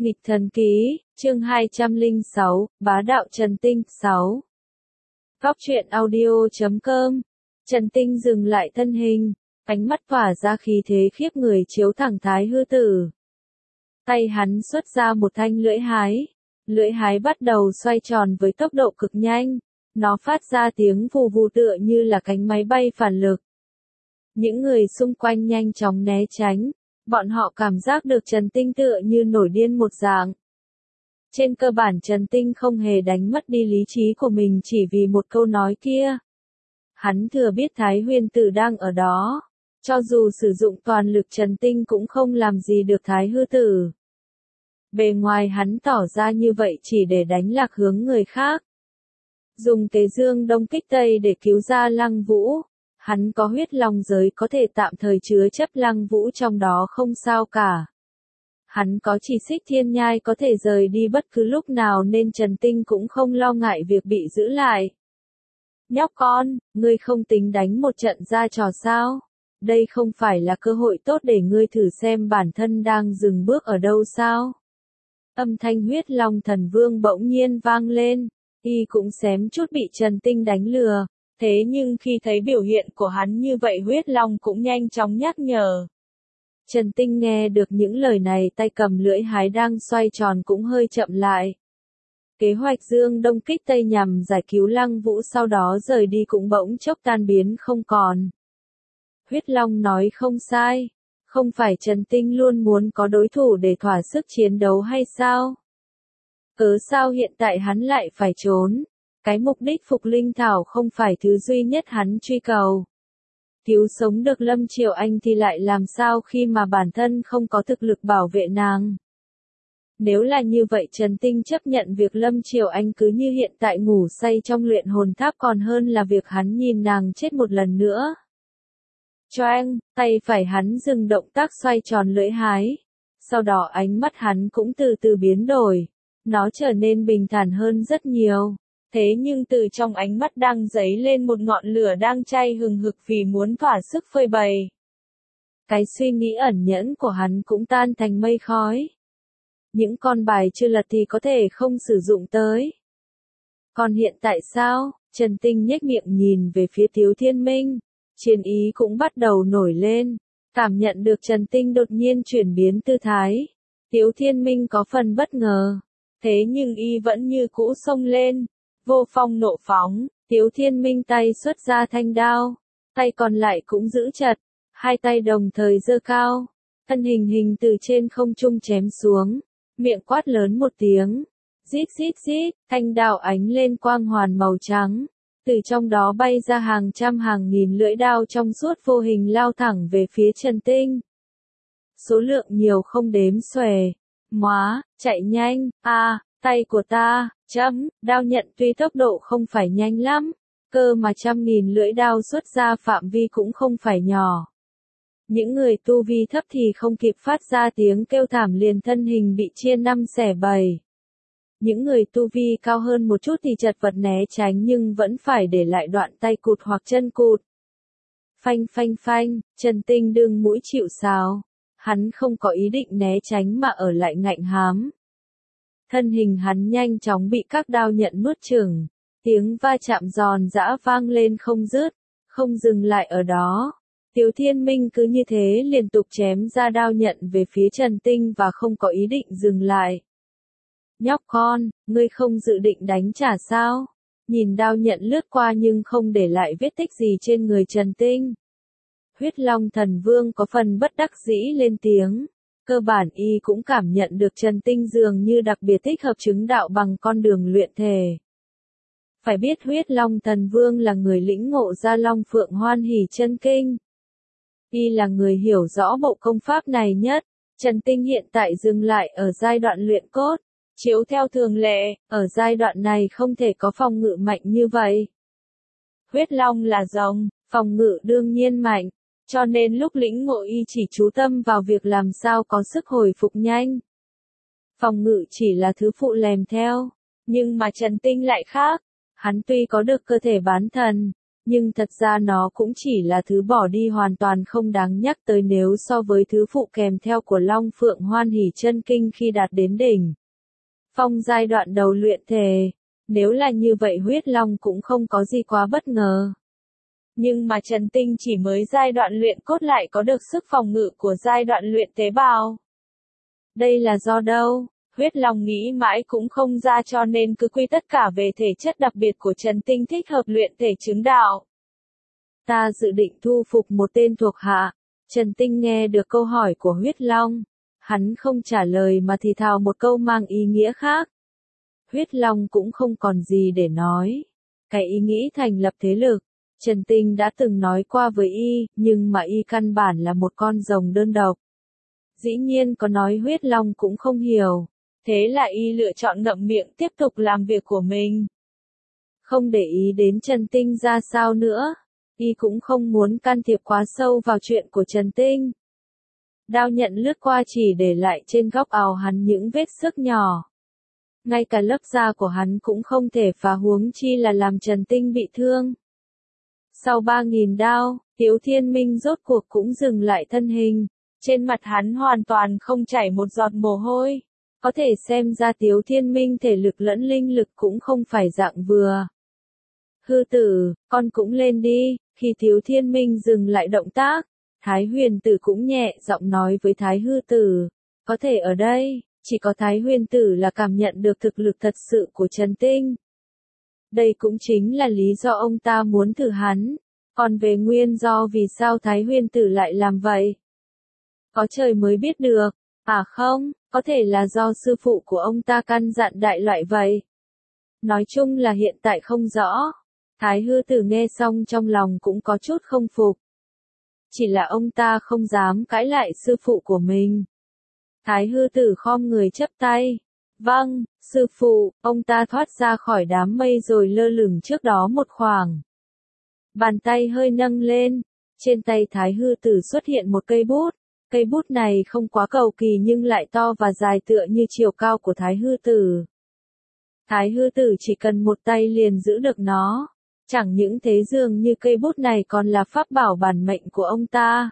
Nghịch thần ký, chương 206, bá đạo Trần Tinh, 6. Góc truyện audio.com. Trần Tinh dừng lại thân hình, ánh mắt tỏa ra khí thế khiếp người chiếu thẳng Thái Hư Tử. Tay hắn xuất ra một thanh lưỡi hái bắt đầu xoay tròn với tốc độ cực nhanh, nó phát ra tiếng vù vù tựa như là cánh máy bay phản lực. Những người xung quanh nhanh chóng né tránh. Bọn họ cảm giác được Trần Tinh tựa như nổi điên một dạng. Trên cơ bản Trần Tinh không hề đánh mất đi lý trí của mình chỉ vì một câu nói kia. Hắn thừa biết Thái Huyền Tử đang ở đó. Cho dù sử dụng toàn lực Trần Tinh cũng không làm gì được Thái Hư Tử. Bề ngoài hắn tỏ ra như vậy chỉ để đánh lạc hướng người khác. Dùng Tế Dương Đông kích Tây để cứu ra Lăng Vũ. Hắn có huyết long giới có thể tạm thời chứa chấp Lăng Vũ trong đó không sao cả. Hắn có chỉ xích thiên nhai có thể rời đi bất cứ lúc nào nên Trần Tinh cũng không lo ngại việc bị giữ lại. Nhóc con, ngươi không tính đánh một trận ra trò sao? Đây không phải là cơ hội tốt để ngươi thử xem bản thân đang dừng bước ở đâu sao? Âm thanh huyết long thần vương bỗng nhiên vang lên, y cũng xém chút bị Trần Tinh đánh lừa. Thế nhưng khi thấy biểu hiện của hắn như vậy huyết long cũng nhanh chóng nhắc nhở. Trần Tinh nghe được những lời này tay cầm lưỡi hái đang xoay tròn cũng hơi chậm lại. Kế hoạch Dương Đông kích Tây nhằm giải cứu Lăng Vũ sau đó rời đi cũng bỗng chốc tan biến không còn. Huyết long nói không sai. Không phải Trần Tinh luôn muốn có đối thủ để thỏa sức chiến đấu hay sao? Cớ sao hiện tại hắn lại phải trốn? Cái mục đích phục linh thảo không phải thứ duy nhất hắn truy cầu. Cứu sống được Lâm Triều Anh thì lại làm sao khi mà bản thân không có thực lực bảo vệ nàng. Nếu là như vậy Trần Tinh chấp nhận việc Lâm Triều Anh cứ như hiện tại ngủ say trong luyện hồn tháp còn hơn là việc hắn nhìn nàng chết một lần nữa. Choang, tay phải hắn dừng động tác xoay tròn lưỡi hái. Sau đó ánh mắt hắn cũng từ từ biến đổi. Nó trở nên bình thản hơn rất nhiều. Thế nhưng từ trong ánh mắt đang dấy lên một ngọn lửa đang cháy hừng hực vì muốn thỏa sức phơi bày. Cái suy nghĩ ẩn nhẫn của hắn cũng tan thành mây khói. Những con bài chưa lật thì có thể không sử dụng tới. Còn hiện tại sao? Trần Tinh nhếch miệng nhìn về phía Tiếu Thiên Minh. Chiến ý cũng bắt đầu nổi lên. Cảm nhận được Trần Tinh đột nhiên chuyển biến tư thái. Tiếu Thiên Minh có phần bất ngờ. Thế nhưng y vẫn như cũ xông lên. Vô phong nộ phóng, Tiếu Thiên Minh tay xuất ra thanh đao, tay còn lại cũng giữ chặt, hai tay đồng thời giơ cao, thân hình từ trên không trung chém xuống, miệng quát lớn một tiếng, rít rít rít, thanh đao ánh lên quang hoàn màu trắng, từ trong đó bay ra hàng trăm hàng nghìn lưỡi đao trong suốt vô hình lao thẳng về phía Trần Tinh. Số lượng nhiều không đếm xuể, móa, chạy nhanh, tay của ta. Đao nhận tuy tốc độ không phải nhanh lắm, cơ mà trăm nghìn lưỡi đao xuất ra phạm vi cũng không phải nhỏ. Những người tu vi thấp thì không kịp phát ra tiếng kêu thảm liền thân hình bị chia năm xẻ bảy. Những người tu vi cao hơn một chút thì chật vật né tránh nhưng vẫn phải để lại đoạn tay cụt hoặc chân cụt. Phanh phanh phanh, Trần Tinh đương mũi chịu sào. Hắn không có ý định né tránh mà ở lại ngạnh hám. Thân hình hắn nhanh chóng bị các đao nhận nuốt chửng, tiếng va chạm giòn giã vang lên không dứt, không dừng lại ở đó. Tiếu Thiên Minh cứ như thế liên tục chém ra đao nhận về phía Trần Tinh và không có ý định dừng lại. Nhóc con, ngươi không dự định đánh trả sao? Nhìn đao nhận lướt qua nhưng không để lại vết tích gì trên người Trần Tinh. Huyết Long Thần Vương có phần bất đắc dĩ lên tiếng. Cơ bản y cũng cảm nhận được Trần Tinh dường như đặc biệt thích hợp chứng đạo bằng con đường luyện thể. Phải biết Huyết Long Thần Vương là người lĩnh ngộ ra Long Phượng Hoan Hỷ chân kinh. Y là người hiểu rõ bộ công pháp này nhất. Trần Tinh hiện tại dừng lại ở giai đoạn luyện cốt. Chiếu theo thường lệ, ở giai đoạn này không thể có phòng ngự mạnh như vậy. Huyết Long là rồng, phòng ngự đương nhiên mạnh. Cho nên lúc lĩnh ngộ y chỉ chú tâm vào việc làm sao có sức hồi phục nhanh. Phòng ngự chỉ là thứ phụ lèm theo. Nhưng mà Trần Tinh lại khác. Hắn tuy có được cơ thể bán thần, Nhưng thật ra nó cũng chỉ là thứ bỏ đi hoàn toàn không đáng nhắc tới nếu so với thứ phụ kèm theo của Long Phượng Hoan Hỷ Chân Kinh khi đạt đến đỉnh phong giai đoạn đầu luyện thể. Nếu là như vậy huyết long cũng không có gì quá bất ngờ. Nhưng mà Trần Tinh chỉ mới giai đoạn luyện cốt lại có được sức phòng ngự của giai đoạn luyện tế bào. Đây là do đâu? Huyết Long nghĩ mãi cũng không ra cho nên cứ quy tất cả về thể chất đặc biệt của Trần Tinh thích hợp luyện thể chứng đạo. Ta dự định thu phục một tên thuộc hạ. Trần Tinh nghe được câu hỏi của Huyết Long. Hắn không trả lời mà thì thào một câu mang ý nghĩa khác. Huyết Long cũng không còn gì để nói. Cái ý nghĩ thành lập thế lực, Trần Tinh đã từng nói qua với y, nhưng mà y căn bản là một con rồng đơn độc. Dĩ nhiên có nói Huyết Long cũng không hiểu. Thế là y lựa chọn ngậm miệng tiếp tục làm việc của mình. Không để ý đến Trần Tinh ra sao nữa. Y cũng không muốn can thiệp quá sâu vào chuyện của Trần Tinh. Đao nhận lướt qua chỉ để lại trên góc áo hắn những vết xước nhỏ. Ngay cả lớp da của hắn cũng không thể phá huống chi là làm Trần Tinh bị thương. Sau 3.000 đao, Tiếu Thiên Minh rốt cuộc cũng dừng lại thân hình. Trên mặt hắn hoàn toàn không chảy một giọt mồ hôi. Có thể xem ra Tiếu Thiên Minh thể lực lẫn linh lực cũng không phải dạng vừa. Hư tử, con cũng lên đi. Khi Tiếu Thiên Minh dừng lại động tác, Thái Huyền Tử cũng nhẹ giọng nói với Thái Hư Tử. Có thể ở đây, chỉ có Thái Huyền Tử là cảm nhận được thực lực thật sự của Trần Tinh. Đây cũng chính là lý do ông ta muốn thử hắn. Còn về nguyên do vì sao Thái Huyền Tử lại làm vậy, có trời mới biết được. À không, có thể là do sư phụ của ông ta căn dặn đại loại vậy. Nói chung là hiện tại không rõ. Thái Hư Tử nghe xong trong lòng cũng có chút không phục. Chỉ là ông ta không dám cãi lại sư phụ của mình. Thái Hư Tử khom người chắp tay. Vâng, sư phụ, ông ta thoát ra khỏi đám mây rồi lơ lửng trước đó một khoảng. Bàn tay hơi nâng lên. Trên tay Thái Hư Tử xuất hiện một cây bút. Cây bút này không quá cầu kỳ nhưng lại to và dài tựa như chiều cao của Thái Hư Tử. Thái Hư Tử chỉ cần một tay liền giữ được nó. Chẳng những thế dường như cây bút này còn là pháp bảo bản mệnh của ông ta.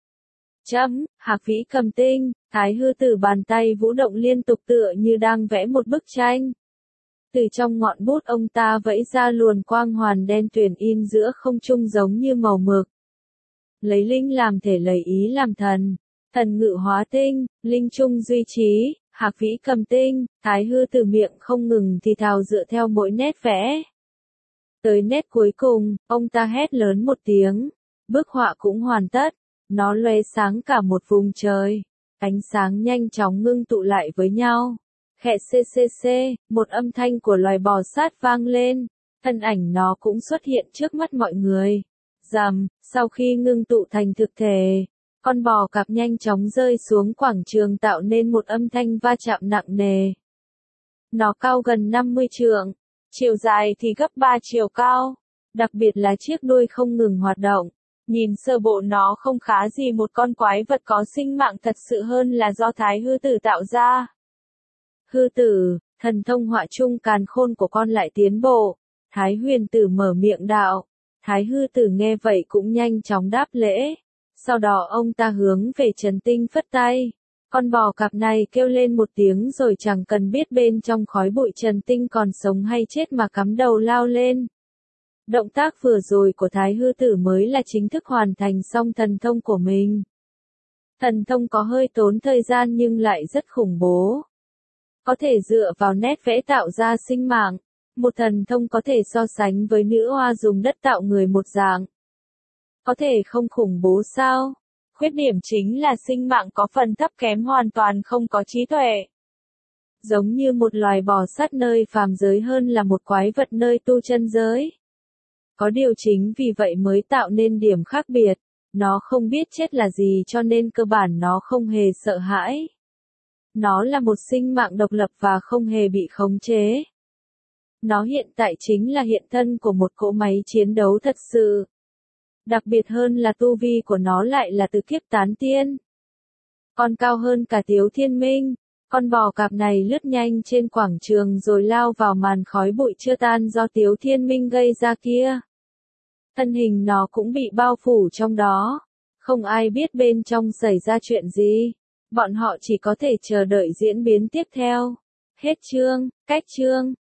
Hạc Vĩ Cầm Tinh, Thái Hư Tử bàn tay vũ động liên tục tựa như đang vẽ một bức tranh. Từ trong ngọn bút ông ta vẫy ra luồn quang hoàn đen tuyền in giữa không trung giống như màu mực. Lấy linh làm thể lấy ý làm thần. Thần ngự hóa tinh, linh trung duy trí, Hạc Vĩ Cầm Tinh, Thái Hư Tử miệng không ngừng thì thào dựa theo mỗi nét vẽ. Tới nét cuối cùng, ông ta hét lớn một tiếng. Bức họa cũng hoàn tất. Nó lóe sáng cả một vùng trời. Ánh sáng nhanh chóng ngưng tụ lại với nhau. Khẹ cc, một âm thanh của loài bò sát vang lên. Thân ảnh nó cũng xuất hiện trước mắt mọi người. Rầm, sau khi ngưng tụ thành thực thể, con bò cạp nhanh chóng rơi xuống quảng trường tạo nên một âm thanh va chạm nặng nề. Nó cao gần 50 trượng, chiều dài thì gấp 3 chiều cao, đặc biệt là chiếc đuôi không ngừng hoạt động. Nhìn sơ bộ nó không khá gì một con quái vật có sinh mạng thật sự hơn là do Thái Hư Tử tạo ra. Hư Tử, thần thông họa chung càn khôn của con lại tiến bộ. Thái Huyền Tử mở miệng đạo. Thái Hư Tử nghe vậy cũng nhanh chóng đáp lễ. Sau đó ông ta hướng về Trần Tinh phất tay. Con bò cạp này kêu lên một tiếng rồi chẳng cần biết bên trong khói bụi Trần Tinh còn sống hay chết mà cắm đầu lao lên. Động tác vừa rồi của Thái Hư Tử mới là chính thức hoàn thành xong thần thông của mình. Thần thông có hơi tốn thời gian nhưng lại rất khủng bố. Có thể dựa vào nét vẽ tạo ra sinh mạng. Một thần thông có thể so sánh với nữ hoa dùng đất tạo người một dạng. Có thể không khủng bố sao? Khuyết điểm chính là sinh mạng có phần thấp kém hoàn toàn không có trí tuệ. Giống như một loài bò sát nơi phàm giới hơn là một quái vật nơi tu chân giới. Có điều chính vì vậy mới tạo nên điểm khác biệt. Nó không biết chết là gì cho nên cơ bản nó không hề sợ hãi. Nó là một sinh mạng độc lập và không hề bị khống chế. Nó hiện tại chính là hiện thân của một cỗ máy chiến đấu thật sự. Đặc biệt hơn là tu vi của nó lại là từ kiếp tán tiên. Còn cao hơn cả Tiếu Thiên Minh. Con bò cạp này lướt nhanh trên quảng trường rồi lao vào màn khói bụi chưa tan do Tiếu Thiên Minh gây ra kia. thân hình nó cũng bị bao phủ trong đó. Không ai biết bên trong xảy ra chuyện gì. Bọn họ chỉ có thể chờ đợi diễn biến tiếp theo. Hết chương, cách chương.